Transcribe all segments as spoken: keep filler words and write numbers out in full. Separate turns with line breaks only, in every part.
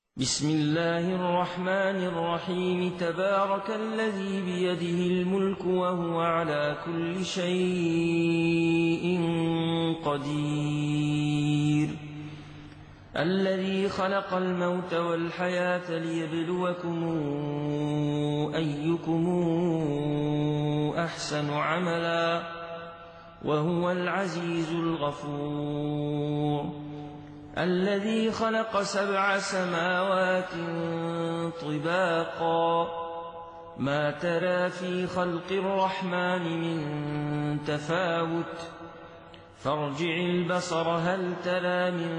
بسم الله الرحمن الرحيم تبارك الذي بيده الملك وهو على كل شيء قدير الذي خلق الموت والحياة ليبلوكم أيكم أحسن عملا وهو العزيز الغفور الذي خلق سبع سماوات طباقا ما ترى في خلق الرحمن من تفاوت فارجع البصر هل ترى من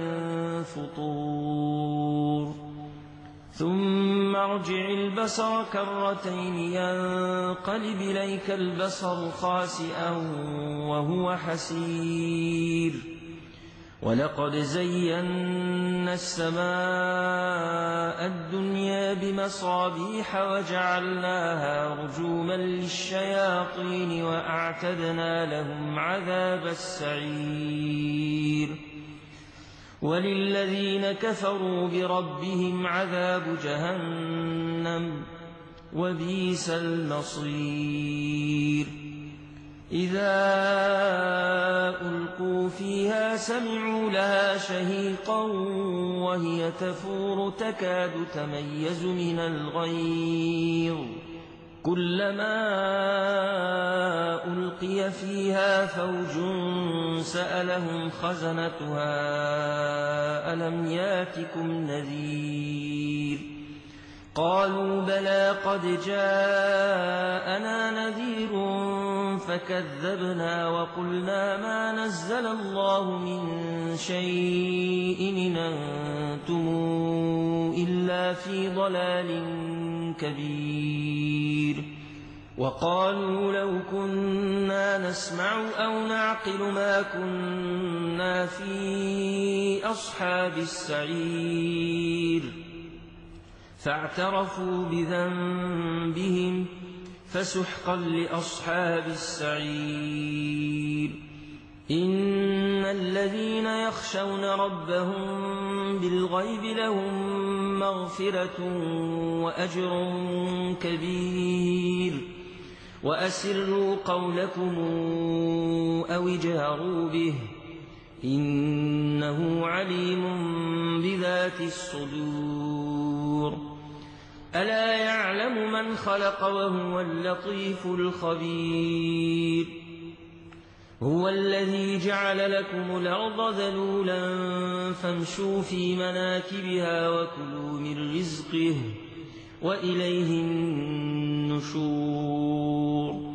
فطور ثم ارجع البصر كرتين ينقلب إليك البصر خاسئا وهو حسير ولقد زينا السماء الدنيا بمصابيح وجعلناها رجوما للشياطين وأعتدنا لهم عذاب السعير وللذين كفروا بربهم عذاب جهنم وبئس المصير إذا ألقوا فيها سمعوا لها شهيقا وهي تفور تكاد تميز من الغيظ كلما ألقي فيها فوج سألهم خزنتها ألم ياتكم نذير قالوا بلى قد جاءنا نذير فكذبنا وقلنا ما نزل الله من شيء إن أنتم إلا في ضلال كبير وقالوا لو كنا نسمع أو نعقل ما كنا في أصحاب السعير فاعترفوا بذنبهم فسحقا لأصحاب السعير إن الذين يخشون ربهم بالغيب لهم مغفرة وأجر كبير وأسروا قولكم أو اجهروا به إنه عليم بذات الصدور ألا يعلم من خلق وهو اللطيف الخبير هو الذي جعل لكم الأرض ذلولا فامشوا في مناكبها وكلوا من رزقه وإليه النشور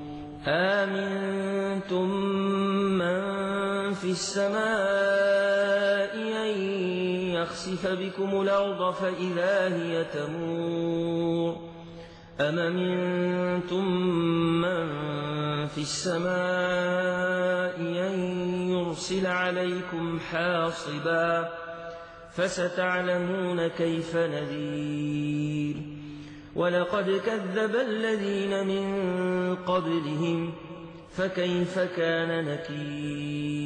آمنتم من في السماء أن يخسف بكم الأرض فإذا هي تمور أم أمنتم من في السماء أن يرسل عليكم حاصبا فستعلمون كيف نذير ولقد كذب الذين من قبلهم فكيف كان نكير